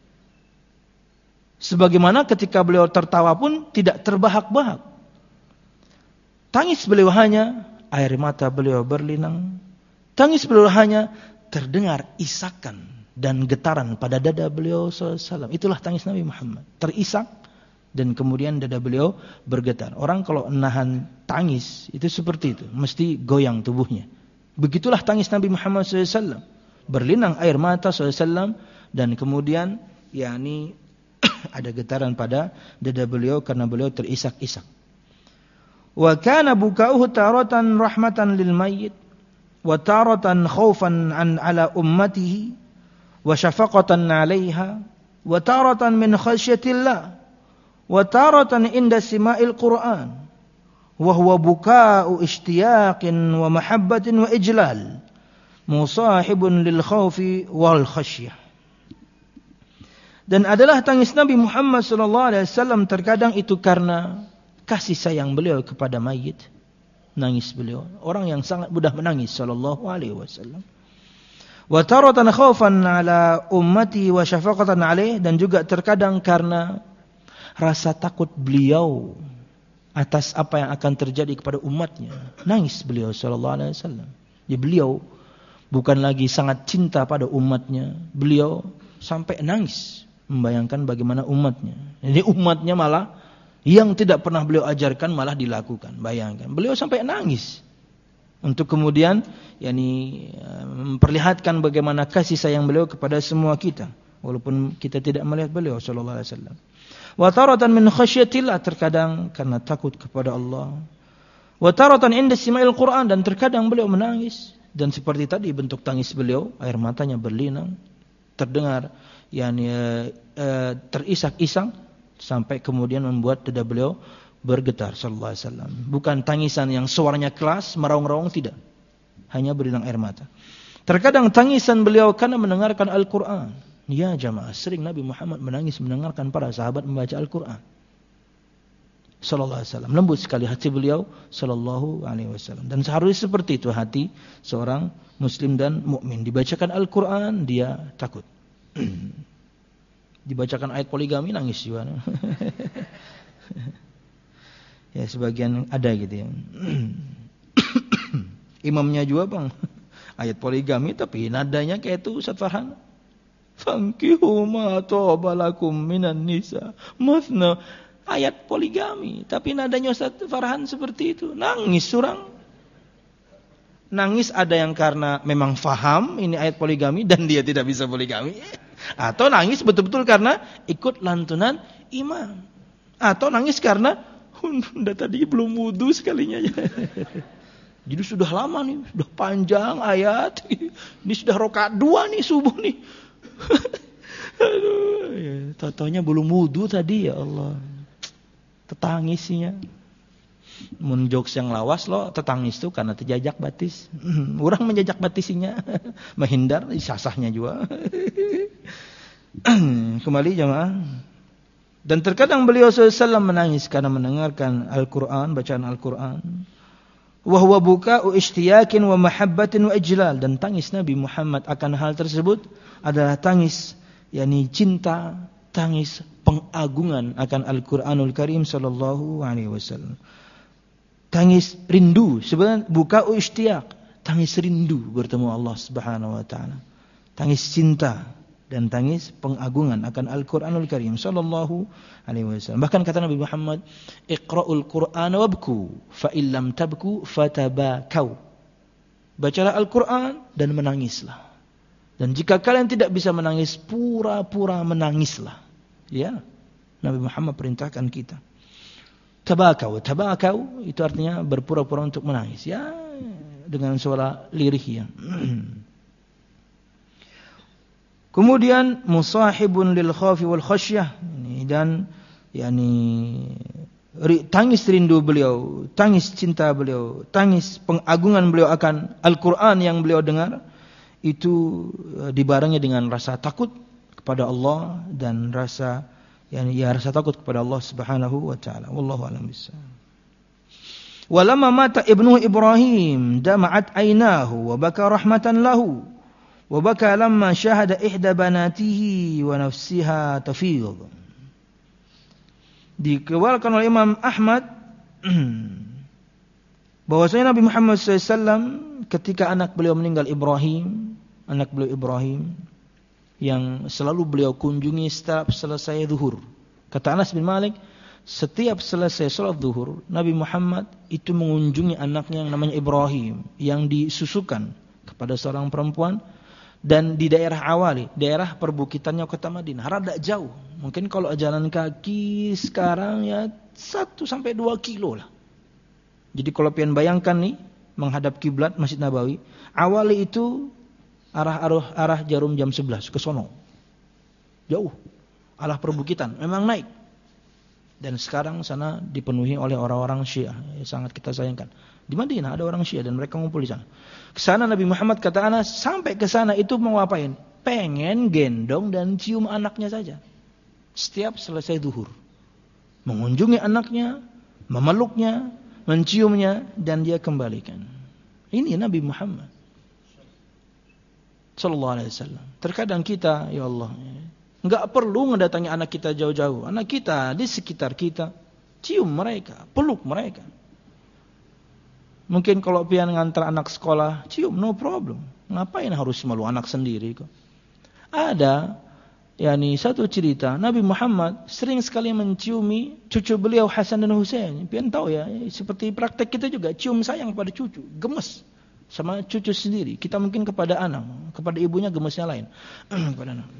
Sebagaimana ketika beliau tertawa pun tidak terbahak-bahak. Tangis beliau hanya air mata beliau berlinang. Tangis beliau hanya terdengar isakan dan getaran pada dada beliau SAW. Itulah tangis Nabi Muhammad. Terisak dan kemudian dada beliau bergetar. Orang kalau nahan tangis itu seperti itu, mesti goyang tubuhnya. Begitulah tangis Nabi Muhammad SAW. Berlinang air mata SAW dan kemudian ada getaran pada dada beliau karena beliau terisak-isak. Wa kana buka'uhu taratan rahmatan lil mayyit wa taratan khaufan ala ummatihi wa syafaqatan 'alaiha wa taratan min khasyatillah wa taratan inda sima'il Qur'an wa huwa buka'u ishtiyaqin wa mahabbatin wa ijlal musahibun lil khaufi wal khasyah. Dan adalah tangis Nabi Muhammad sallallahu alaihi wasallam terkadang itu karena kasih sayang beliau kepada mayit. Nangis beliau, orang yang sangat mudah menangis sallallahu alaihi wasallam. Wa taratan khaufan ala ummati wa syafaqatan alaih, dan juga terkadang karena rasa takut beliau atas apa yang akan terjadi kepada umatnya. Nangis beliau sallallahu alaihi wasallam. Jadi beliau bukan lagi sangat cinta pada umatnya, beliau sampai nangis membayangkan bagaimana umatnya. Jadi umatnya malah yang tidak pernah beliau ajarkan malah dilakukan. Bayangkan, beliau sampai nangis untuk kemudian memperlihatkan bagaimana kasih sayang beliau kepada semua kita, walaupun kita tidak melihat beliau sallallahu alaihi wasallam. Wa taratan min khasyatillah, terkadang karena takut kepada Allah. Wa taratan inda sima'il Qur'an, dan terkadang beliau menangis, dan seperti tadi bentuk tangis beliau, air matanya berlinang, terdengar terisak-isak sampai kemudian membuat dada beliau bergetar sallallahu alaihi wasallam. Bukan tangisan yang suaranya keras, meraung-raung, tidak. Hanya berlinang air mata. Terkadang tangisan beliau karena mendengarkan Al-Qur'an. Ya jamaah, sering Nabi Muhammad menangis mendengarkan para sahabat membaca Al-Qur'an. sallallahu alaihi wasallam. Lembut sekali hati beliau sallallahu alaihi wasallam. Dan seharusnya seperti itu hati seorang muslim dan mukmin. Dibacakan Al-Qur'an dia takut. Dibacakan ayat poligami nangis juga. Ya sebagian ada gitu ya. Imamnya juga bang ayat poligami tapi nadanya kayak itu Ustaz Farhan. Fankihu ma tobalakum minan nisa mathna. Ayat poligami, tapi nadanya Ustaz Farhan seperti itu. Nangis surang. Nangis ada yang karena memang faham ini ayat poligami dan dia tidak bisa poligami. Atau nangis betul-betul karena ikut lantunan imam. Atau nangis karena udah tadi belum wudu sekalinya. Jadi sudah lama nih, sudah panjang ayat. Ini sudah rakaat 2 nih subuh nih. Aduh, ya, taunya belum wudu tadi ya Allah. Tetangisinya mun jokes yang lawas lo tetangis tuh karena terjajak batis. Orang menjajak batisinya menghindar sasahnya juga. Kembali jemaah. Dan terkadang beliau SAW menangis karena mendengarkan Al-Quran, bacaan Al-Quran. Wa huwa buka'u ishtiyakin wa mahabbatin wa ijlal. Dan tangis Nabi Muhammad akan hal tersebut adalah tangis yakni cinta, tangis pengagungan akan Al-Quranul Karim sallallahu alaihi wasallam. Tangis rindu, sebenarnya buka'u ishtiyaq, tangis rindu bertemu Allah Subhanahu wa taala. Tangis cinta dan tangis pengagungan akan Al-Quranul Karim sallallahu alaihi wasallam. Bahkan kata Nabi Muhammad, "Iqra'ul Qur'ana wabku, fa illam tabku fatabakau." Bacalah Al-Quran dan menangislah. Dan jika kalian tidak bisa menangis, pura-pura menangislah. Ya, Nabi Muhammad perintahkan kita. Tabakau itu artinya berpura-pura untuk menangis. Ya, dengan suara lirih ya. Kemudian musahibun lil khafi wal khasyah. Dan tangis rindu beliau, tangis cinta beliau, tangis pengagungan beliau akan Al-Qur'an yang beliau dengar itu dibarengi dengan rasa takut kepada Allah dan rasa takut kepada Allah Subhanahu wa taala. Wallahu a'lam bissawab. Walamma mata ibnu Ibrahim dama'at aynahu wa baka rahmatan lahu wa baka lamma syahada ihda banatihi wa nafsiha tafidh. Dikeluarkan oleh Imam Ahmad bahwasanya Nabi Muhammad SAW ketika anak beliau meninggal Ibrahim yang selalu beliau kunjungi setiap selesai zuhur. Kata Anas bin Malik, setiap selesai salat zuhur, Nabi Muhammad itu mengunjungi anaknya yang namanya Ibrahim, yang disusukan kepada seorang perempuan, dan di daerah Awali, daerah perbukitannya kota Madinah, rada jauh. Mungkin kalau jalan kaki sekarang ya 1-2 kilo lah. Jadi kalau pian bayangkan nih, menghadap kiblat Masjid Nabawi, Awali itu arah Jarum jam 11 ke sono. Jauh. Arah perbukitan, memang naik. Dan sekarang sana dipenuhi oleh orang-orang Syiah. Sangat kita sayangkan. Di Madinah ada orang Syiah dan mereka ngumpul di sana. Kesana Nabi Muhammad kata Anas, sampai ke sana itu mau ngapain? Pengen gendong dan cium anaknya saja. Setiap selesai zuhur. Mengunjungi anaknya, memeluknya, menciumnya, dan dia kembalikan. Ini Nabi Muhammad sallallahu alaihi wasallam. Terkadang kita, ya Allah, enggak perlu mendatangi anak kita jauh-jauh. Anak kita di sekitar kita, cium mereka, peluk mereka. Mungkin kalau pian ngantar anak sekolah, cium, no problem. Ngapain harus malu anak sendiri kok? Ada satu cerita, Nabi Muhammad sering sekali menciumi cucu beliau Hasan dan Husain. Pian tahu ya, seperti praktek kita juga, cium sayang pada cucu, gemes sama cucu sendiri. Kita mungkin kepada anak, kepada ibunya gemesnya lain. Kepada anak.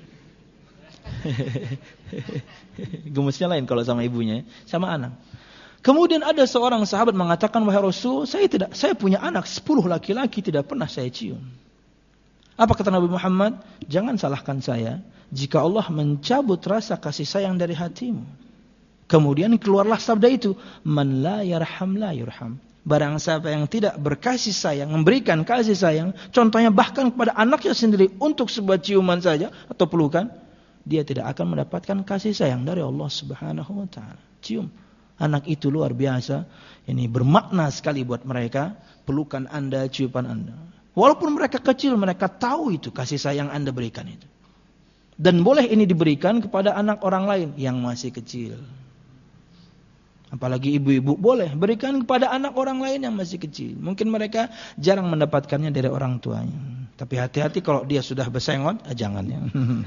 Gemesnya lain kalau sama ibunya, sama anak. Kemudian ada seorang sahabat mengatakan, wahai Rasul, saya punya anak 10 laki-laki, tidak pernah saya cium. Apa kata Nabi Muhammad? Jangan salahkan saya jika Allah mencabut rasa kasih sayang dari hatimu. Kemudian keluarlah sabda itu, man la yarham la yurham. Barang siapa yang tidak berkasih sayang, memberikan kasih sayang, contohnya bahkan kepada anaknya sendiri untuk sebuah ciuman saja atau pelukan, dia tidak akan mendapatkan kasih sayang dari Allah Subhanahu wa taala. Cium. Anak itu luar biasa. Ini bermakna sekali buat mereka. Pelukan Anda, ciuman Anda. Walaupun mereka kecil, mereka tahu itu kasih sayang Anda berikan itu. Dan boleh ini diberikan kepada anak orang lain yang masih kecil. Apalagi ibu-ibu boleh berikan kepada anak orang lain yang masih kecil. Mungkin mereka jarang mendapatkannya dari orang tuanya. Tapi hati-hati kalau dia sudah bersengot, jangan ya.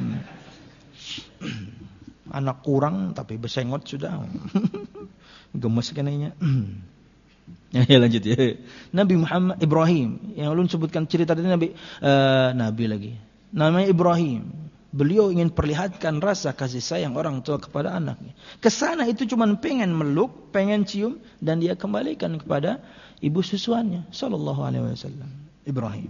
Anak kurang tapi bersengot sudah. Gemes kananya. Ya lanjut ya. Nabi Muhammad Ibrahim yang ulun sebutkan cerita tadi Nabi lagi. Namanya Ibrahim. Beliau ingin perlihatkan rasa kasih sayang orang tua kepada anaknya. Kesana itu cuma pengen meluk, pengen cium, dan dia kembalikan kepada ibu susuannya. Sallallahu alaihi wasallam. Ibrahim.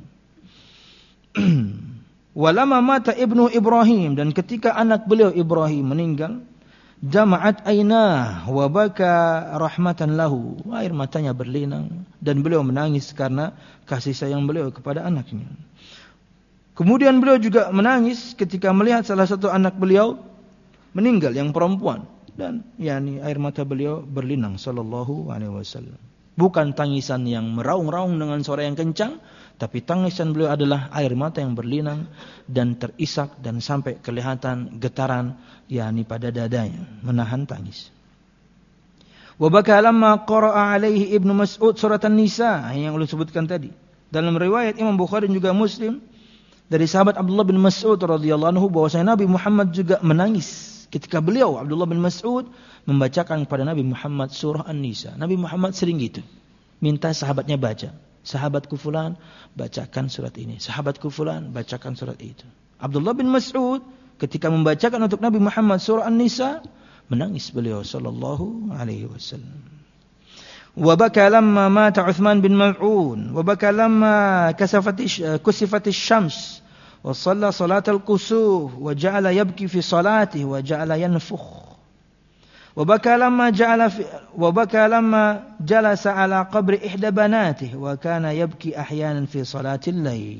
Walama mata ibnu Ibrahim, dan ketika anak beliau Ibrahim meninggal, jama'at ainah wa baka rahmatan lahu. Air matanya berlinang dan beliau menangis karena kasih sayang beliau kepada anaknya. Kemudian beliau juga menangis ketika melihat salah satu anak beliau meninggal yang perempuan, dan air mata beliau berlinang sallallahu alaihi wasallam. Bukan tangisan yang meraung-raung dengan suara yang kencang, tapi tangisan beliau adalah air mata yang berlinang dan terisak dan sampai kelihatan getaran pada dadanya, menahan tangis. Wa baka lamma qara'a alaihi Ibnu Mas'ud surat An-Nisa yang ulun sebutkan tadi. Dalam riwayat Imam Bukhari dan juga Muslim dari sahabat Abdullah bin Mas'ud radhiyallahu anhu bahwasanya Nabi Muhammad juga menangis ketika beliau Abdullah bin Mas'ud membacakan kepada Nabi Muhammad surah An-Nisa. Nabi Muhammad sering gitu, minta sahabatnya baca. Sahabatku fulan bacakan surat ini, sahabatku fulan bacakan surat itu. Abdullah bin Mas'ud ketika membacakan untuk Nabi Muhammad surah An-Nisa, menangis beliau sallallahu alaihi wasallam. Wa baka lamma mata Uthman bin Mal'un, wa baka lamma kusifatish syams, wa shalla salatal kusuf, wa ja'ala yabki fi salatihi, wa ja'ala yanfukh. Wa baka lamma jalasa ala qabri ihda banatihi, wa kana yabki ahyanan fi salatil lail.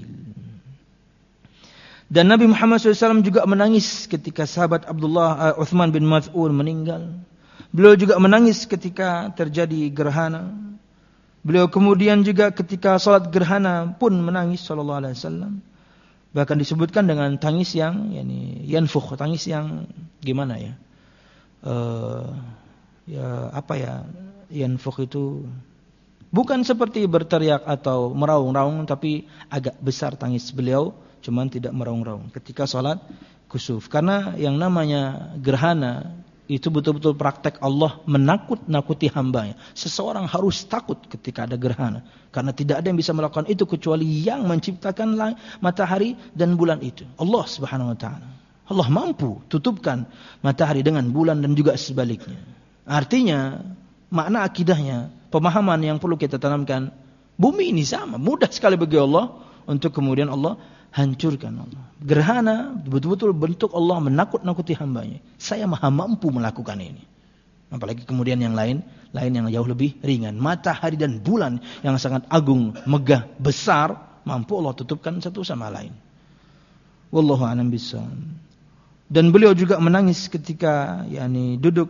Dan Nabi Muhammad SAW juga menangis ketika sahabat Uthman bin Mal'un meninggal. Beliau juga menangis ketika terjadi gerhana. Beliau kemudian juga ketika salat gerhana pun menangis sallallahu alaihi wasallam. Bahkan disebutkan dengan tangis yang yanfukh, tangis yang gimana ya? Yanfukh itu bukan seperti berteriak atau meraung-raung, tapi agak besar tangis beliau, cuman tidak meraung-raung ketika salat kusuf. Karena yang namanya gerhana itu betul-betul praktek Allah menakut-nakuti hambanya. Seseorang harus takut ketika ada gerhana, karena tidak ada yang bisa melakukan itu kecuali yang menciptakan matahari dan bulan itu, Allah Subhanahu wa taala. Allah mampu tutupkan matahari dengan bulan dan juga sebaliknya. Artinya makna akidahnya, pemahaman yang perlu kita tanamkan, bumi ini sama mudah sekali bagi Allah untuk kemudian Allah hancurkan. Allah gerhana betul-betul bentuk Allah menakut-nakuti hambanya. Saya maha mampu melakukan ini. Apalagi kemudian yang lain yang jauh lebih ringan, matahari dan bulan yang sangat agung, megah, besar, mampu Allah tutupkan satu sama lain. Wallahu a'lam bishawab. Dan beliau juga menangis ketika duduk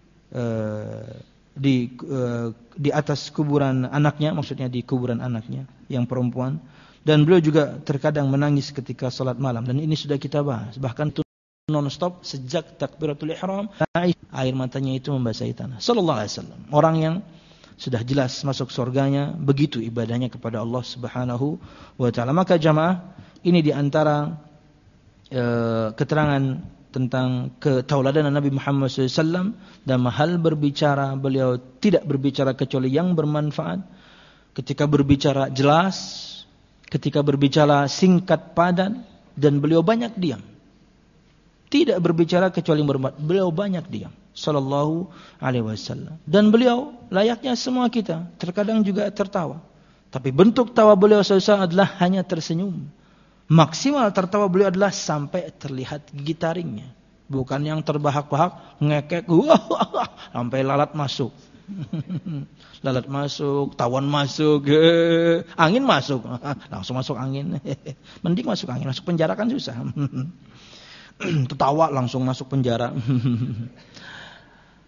di atas kuburan anaknya, maksudnya di kuburan anaknya yang perempuan. Dan beliau juga terkadang menangis ketika salat malam, dan ini sudah kita bahas. Bahkan non-stop sejak takbiratul ihram, air matanya itu membasahi tanah. Sallallahu alaihi wasallam, orang yang sudah jelas masuk surganya, begitu ibadahnya kepada Allah Subhanahu wa taala. Maka jamaah, ini di antara keterangan tentang ketauladanan Nabi Muhammad SAW dalam hal berbicara. Beliau tidak berbicara kecuali yang bermanfaat. Ketika berbicara jelas, ketika berbicara singkat padat, dan beliau banyak diam. Tidak berbicara kecuali yang bermanfaat. Beliau banyak diam sallallahu alaihi wasallam. Dan beliau layaknya semua kita, terkadang juga tertawa. Tapi bentuk tawa beliau SAW adalah hanya tersenyum. Maksimal tertawa beliau adalah sampai terlihat gigi taringnya, bukan yang terbahak-bahak ngekek sampai lalat masuk. Lalat masuk, tawon masuk, angin masuk, langsung masuk angin. Mending masuk angin, masuk penjara kan susah. Tertawa langsung masuk penjara.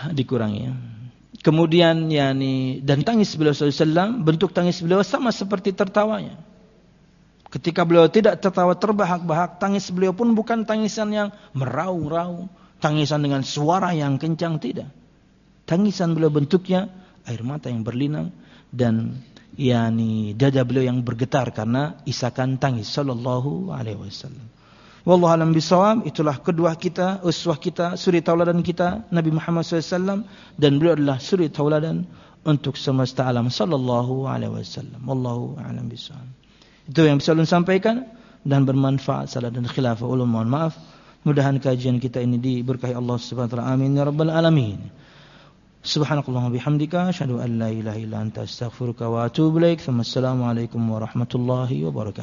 dikurangi. Kemudian dan tangis beliau sallallahu alaihi wasallam, bentuk tangis beliau sama seperti tertawanya. Ketika beliau tidak tertawa terbahak-bahak, tangis beliau pun bukan tangisan yang meraung-raung, tangisan dengan suara yang kencang, tidak. Tangisan beliau bentuknya air mata yang berlinang dan dada beliau yang bergetar karena isakan tangis sallallahu alaihi wasallam. Wallahu alam bisawab. Itulah kedua kita, uswah kita, suri tauladan kita Nabi Muhammad SAW, dan beliau adalah suri tauladan untuk semesta alam sallallahu alaihi wasallam. Wallahu alam bisawab. Itu yang bisa ulun sampaikan dan bermanfaat. Salah dan khilaf ulun mohon maaf. Mudahan kajian kita ini diberkahi Allah Subhanahu wa taala. Amin ya rabbal alamin. Subhanakallahumma bihamdika asyhadu an la ilaha illa anta astaghfiruka wa atubu ilaik. Assalamualaikum warahmatullahi wabarakatuh.